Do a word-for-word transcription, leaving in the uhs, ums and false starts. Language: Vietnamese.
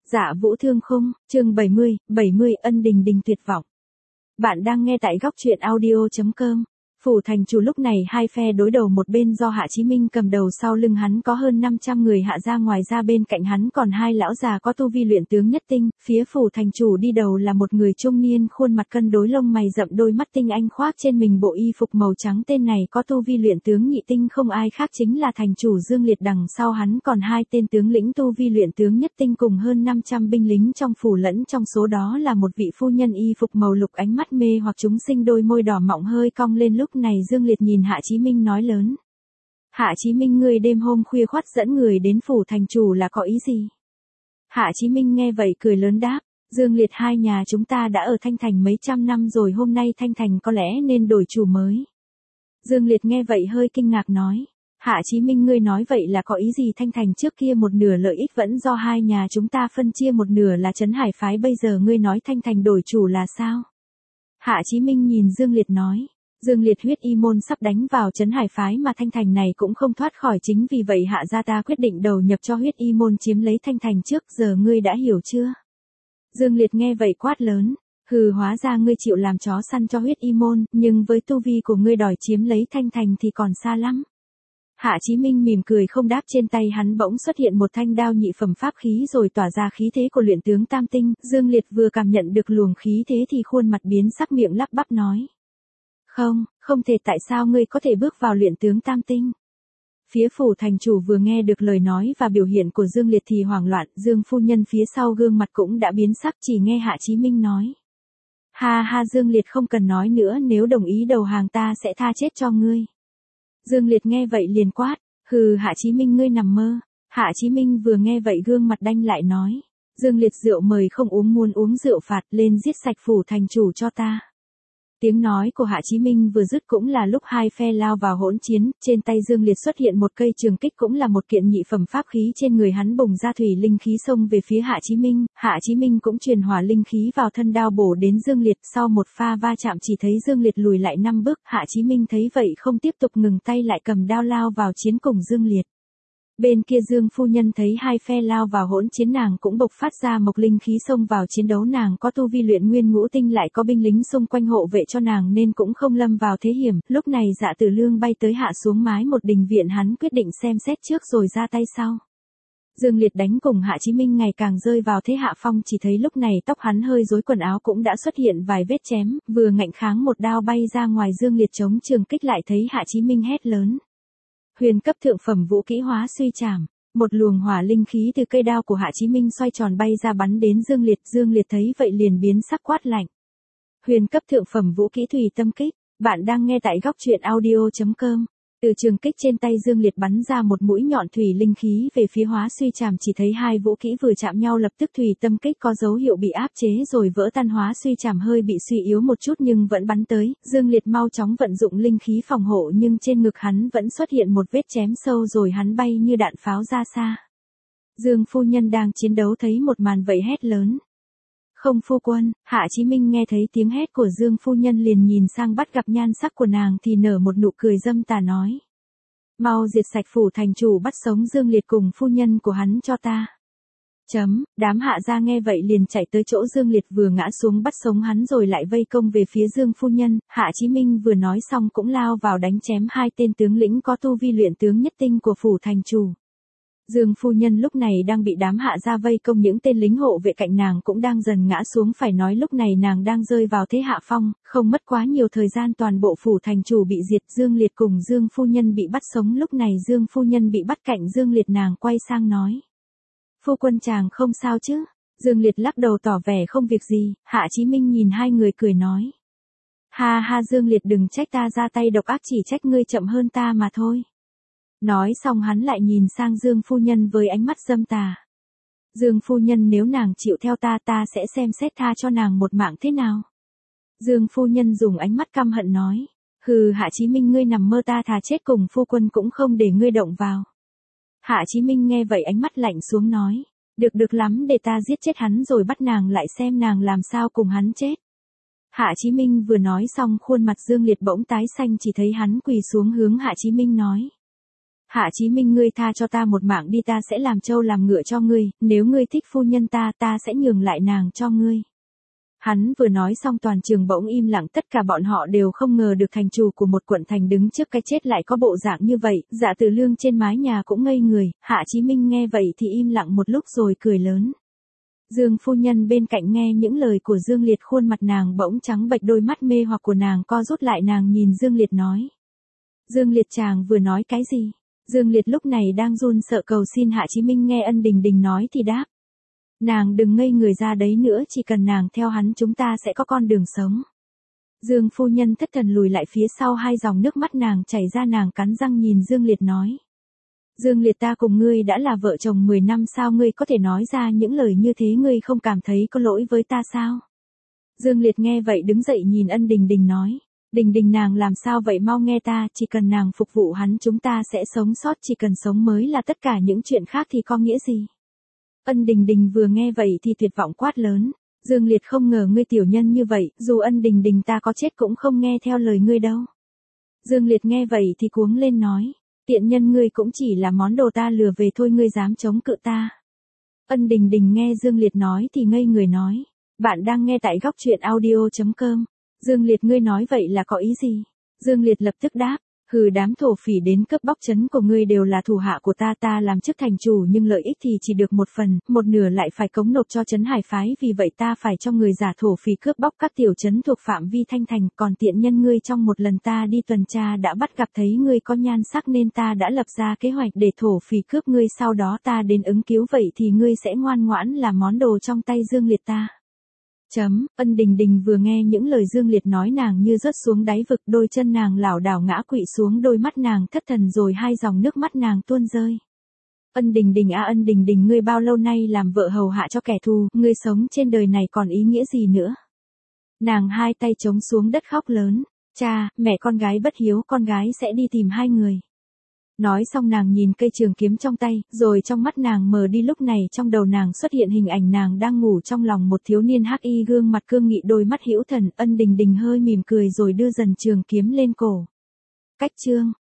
Dạ Vũ Thương Khung, chương bảy mươi, bảy mươi ân đình đình tuyệt vọng. Bạn đang nghe tại góc truyện audio chấm com. Phủ thành chủ lúc này hai phe đối đầu, một bên do Hạ Chí Minh cầm đầu, sau lưng hắn có hơn năm trăm người hạ gia, ngoài ra bên cạnh hắn còn hai lão già có tu vi luyện tướng nhất tinh. Phía phủ thành chủ đi đầu là một người trung niên, khuôn mặt cân đối, lông mày rậm, đôi mắt tinh anh, khoác trên mình bộ y phục màu trắng, tên này có tu vi luyện tướng nhị tinh, không ai khác chính là thành chủ Dương Liệt. Đằng sau hắn còn hai tên tướng lĩnh tu vi luyện tướng nhất tinh cùng hơn năm trăm binh lính trong phủ, lẫn trong số đó là một vị phu nhân y phục màu lục, ánh mắt mê hoặc chúng sinh, đôi môi đỏ mọng hơi cong lên. Lúc này Dương Liệt nhìn Hạ Chí Minh nói lớn: Hạ Chí Minh, ngươi đêm hôm khuya khoắt dẫn người đến phủ thành chủ là có ý gì? Hạ Chí Minh nghe vậy cười lớn đáp: Dương Liệt, hai nhà chúng ta đã ở Thanh Thành mấy trăm năm rồi, hôm nay Thanh Thành có lẽ nên đổi chủ mới. Dương Liệt nghe vậy hơi kinh ngạc nói: Hạ Chí Minh, ngươi nói vậy là có ý gì? Thanh Thành trước kia một nửa lợi ích vẫn do hai nhà chúng ta phân chia, một nửa là Trấn Hải phái, bây giờ ngươi nói Thanh Thành đổi chủ là sao? Hạ Chí Minh nhìn Dương Liệt nói: Dương Liệt, huyết y môn sắp đánh vào Trấn Hải phái mà Thanh Thành này cũng không thoát khỏi, chính vì vậy Hạ gia ta quyết định đầu nhập cho huyết y môn chiếm lấy Thanh Thành trước, giờ ngươi đã hiểu chưa? Dương Liệt nghe vậy quát lớn: Hừ, hóa ra ngươi chịu làm chó săn cho huyết y môn, nhưng với tu vi của ngươi đòi chiếm lấy Thanh Thành thì còn xa lắm. Hạ Chí Minh mỉm cười không đáp, trên tay hắn bỗng xuất hiện một thanh đao nhị phẩm pháp khí rồi tỏa ra khí thế của luyện tướng tam tinh. Dương Liệt vừa cảm nhận được luồng khí thế thì khuôn mặt biến sắc, miệng lắp bắp nói: Không, không thể, tại sao ngươi có thể bước vào luyện tướng tam tinh? Phía phủ thành chủ vừa nghe được lời nói và biểu hiện của Dương Liệt thì hoảng loạn, Dương phu nhân phía sau gương mặt cũng đã biến sắc, chỉ nghe Hạ Chí Minh nói: Ha ha, Dương Liệt không cần nói nữa, nếu đồng ý đầu hàng ta sẽ tha chết cho ngươi. Dương Liệt nghe vậy liền quát: Hừ, Hạ Chí Minh, ngươi nằm mơ. Hạ Chí Minh vừa nghe vậy gương mặt đanh lại nói: Dương Liệt, rượu mời không uống, muốn uống rượu phạt, lên giết sạch phủ thành chủ cho ta. Tiếng nói của Hạ Chí Minh vừa dứt cũng là lúc hai phe lao vào hỗn chiến, trên tay Dương Liệt xuất hiện một cây trường kích, cũng là một kiện nhị phẩm pháp khí, trên người hắn bùng ra thủy linh khí xông về phía Hạ Chí Minh. Hạ Chí Minh cũng truyền hỏa linh khí vào thân đao bổ đến Dương Liệt, sau một pha va chạm chỉ thấy Dương Liệt lùi lại năm bước. Hạ Chí Minh thấy vậy không tiếp tục ngừng tay, lại cầm đao lao vào chiến cùng Dương Liệt. Bên kia Dương phu nhân thấy hai phe lao vào hỗn chiến, nàng cũng bộc phát ra mộc linh khí xông vào chiến đấu, nàng có tu vi luyện nguyên ngũ tinh, lại có binh lính xung quanh hộ vệ cho nàng nên cũng không lâm vào thế hiểm. Lúc này Dạ Tử Lương bay tới hạ xuống mái một đình viện, hắn quyết định xem xét trước rồi ra tay sau. Dương Liệt đánh cùng Hạ Chí Minh ngày càng rơi vào thế hạ phong, chỉ thấy lúc này tóc hắn hơi rối, quần áo cũng đã xuất hiện vài vết chém, vừa ngạnh kháng một đao bay ra ngoài, Dương Liệt chống trường kích lại thấy Hạ Chí Minh hét lớn: Huyền cấp thượng phẩm vũ kỹ Hóa Suy Trảm. Một luồng hỏa linh khí từ cây đao của Hạ Chí Minh xoay tròn bay ra bắn đến Dương Liệt. Dương Liệt thấy vậy liền biến sắc, quát lạnh: Huyền cấp thượng phẩm vũ kỹ Thủy Tâm Kích. Bạn đang nghe tại góc truyện audio chấm com. Từ trường kích trên tay Dương Liệt bắn ra một mũi nhọn thủy linh khí về phía Hóa Suy Trảm, chỉ thấy hai vũ kỹ vừa chạm nhau lập tức Thủy Tâm Kích có dấu hiệu bị áp chế rồi vỡ tan, Hóa Suy Trảm hơi bị suy yếu một chút nhưng vẫn bắn tới. Dương Liệt mau chóng vận dụng linh khí phòng hộ, nhưng trên ngực hắn vẫn xuất hiện một vết chém sâu rồi hắn bay như đạn pháo ra xa. Dương phu nhân đang chiến đấu thấy một màn vậy hét lớn: Không, phu quân. Hạ Chí Minh nghe thấy tiếng hét của Dương phu nhân liền nhìn sang, bắt gặp nhan sắc của nàng thì nở một nụ cười dâm tà nói: Mau diệt sạch phủ thành chủ, bắt sống Dương Liệt cùng phu nhân của hắn cho ta. Chấm, đám hạ gia nghe vậy liền chạy tới chỗ Dương Liệt vừa ngã xuống, bắt sống hắn rồi lại vây công về phía Dương phu nhân. Hạ Chí Minh vừa nói xong cũng lao vào đánh chém hai tên tướng lĩnh có tu vi luyện tướng nhất tinh của phủ thành chủ. Dương phu nhân lúc này đang bị đám hạ gia vây công, những tên lính hộ vệ cạnh nàng cũng đang dần ngã xuống, phải nói lúc này nàng đang rơi vào thế hạ phong, không mất quá nhiều thời gian toàn bộ phủ thành chủ bị diệt. Dương Liệt cùng Dương phu nhân bị bắt sống, lúc này Dương phu nhân bị bắt cạnh Dương Liệt, nàng quay sang nói: Phu quân chàng không sao chứ? Dương Liệt lắc đầu tỏ vẻ không việc gì. Hạ Chí Minh nhìn hai người cười nói: Ha ha, Dương Liệt, đừng trách ta ra tay độc ác, chỉ trách ngươi chậm hơn ta mà thôi. Nói xong hắn lại nhìn sang Dương phu nhân với ánh mắt dâm tà: Dương phu nhân, nếu nàng chịu theo ta, ta sẽ xem xét tha cho nàng một mạng thế nào? Dương phu nhân dùng ánh mắt căm hận nói: Hừ, Hạ Chí Minh, ngươi nằm mơ, ta thà chết cùng phu quân cũng không để ngươi động vào. Hạ Chí Minh nghe vậy ánh mắt lạnh xuống nói: Được được lắm, để ta giết chết hắn rồi bắt nàng lại xem nàng làm sao cùng hắn chết. Hạ Chí Minh vừa nói xong khuôn mặt Dương Liệt bỗng tái xanh, chỉ thấy hắn quỳ xuống hướng Hạ Chí Minh nói: Hạ Chí Minh ngươi tha cho ta một mạng đi, ta sẽ làm trâu làm ngựa cho ngươi, nếu ngươi thích phu nhân ta, ta sẽ nhường lại nàng cho ngươi. Hắn vừa nói xong toàn trường bỗng im lặng, tất cả bọn họ đều không ngờ được thành chủ của một quận thành đứng trước cái chết lại có bộ dạng như vậy, Dạ Từ Lương trên mái nhà cũng ngây người, Hạ Chí Minh nghe vậy thì im lặng một lúc rồi cười lớn. Dương phu nhân bên cạnh nghe những lời của Dương Liệt, khuôn mặt nàng bỗng trắng bệch, đôi mắt mê hoặc của nàng co rút lại, nàng nhìn Dương Liệt nói. Dương Liệt chàng vừa nói cái gì? Dương Liệt lúc này đang run sợ cầu xin Hạ Chí Minh, nghe Ân Đình Đình nói thì đáp. Nàng đừng ngây người ra đấy nữa, chỉ cần nàng theo hắn chúng ta sẽ có con đường sống. Dương phu nhân thất thần lùi lại phía sau, hai dòng nước mắt nàng chảy ra, nàng cắn răng nhìn Dương Liệt nói. Dương Liệt, ta cùng ngươi đã là vợ chồng mười năm, sao ngươi có thể nói ra những lời như thế, ngươi không cảm thấy có lỗi với ta sao? Dương Liệt nghe vậy đứng dậy nhìn Ân Đình Đình nói. Đình Đình nàng làm sao vậy, mau nghe ta, chỉ cần nàng phục vụ hắn chúng ta sẽ sống sót, chỉ cần sống mới là tất cả, những chuyện khác thì có nghĩa gì? Ân Đình Đình vừa nghe vậy thì tuyệt vọng quát lớn. Dương Liệt, không ngờ ngươi tiểu nhân như vậy, dù Ân Đình Đình ta có chết cũng không nghe theo lời ngươi đâu. Dương Liệt nghe vậy thì cuống lên nói. Tiện nhân, ngươi cũng chỉ là món đồ ta lừa về thôi, ngươi dám chống cự ta. Ân Đình Đình nghe Dương Liệt nói thì ngây người nói. Bạn đang nghe tại góc truyện audio chấm com. Dương Liệt, ngươi nói vậy là có ý gì? Dương Liệt lập tức đáp. Hừ, đám thổ phỉ đến cướp bóc trấn của ngươi đều là thủ hạ của ta, ta làm chức thành chủ nhưng lợi ích thì chỉ được một phần, một nửa lại phải cống nộp cho trấn Hải phái, vì vậy ta phải cho người giả thổ phỉ cướp bóc các tiểu trấn thuộc phạm vi Thanh Thành, còn tiện nhân ngươi trong một lần ta đi tuần tra đã bắt gặp thấy ngươi có nhan sắc nên ta đã lập ra kế hoạch để thổ phỉ cướp ngươi, sau đó ta đến ứng cứu, vậy thì ngươi sẽ ngoan ngoãn làm món đồ trong tay Dương Liệt ta. Chấm, Ân Đình Đình vừa nghe những lời Dương Liệt nói nàng như rớt xuống đáy vực, đôi chân nàng lảo đảo ngã quỵ xuống, đôi mắt nàng thất thần rồi hai dòng nước mắt nàng tuôn rơi. Ân Đình Đình à, Ân Đình Đình, ngươi bao lâu nay làm vợ hầu hạ cho kẻ thù, ngươi sống trên đời này còn ý nghĩa gì nữa? Nàng hai tay chống xuống đất khóc lớn. Cha, mẹ, con gái bất hiếu, con gái sẽ đi tìm hai người. Nói xong nàng nhìn cây trường kiếm trong tay, rồi trong mắt nàng mờ đi, lúc này trong đầu nàng xuất hiện hình ảnh nàng đang ngủ trong lòng một thiếu niên hắc y, gương mặt cương nghị, đôi mắt hữu thần. Ân Đình Đình hơi mỉm cười rồi đưa dần trường kiếm lên cổ. Cách chương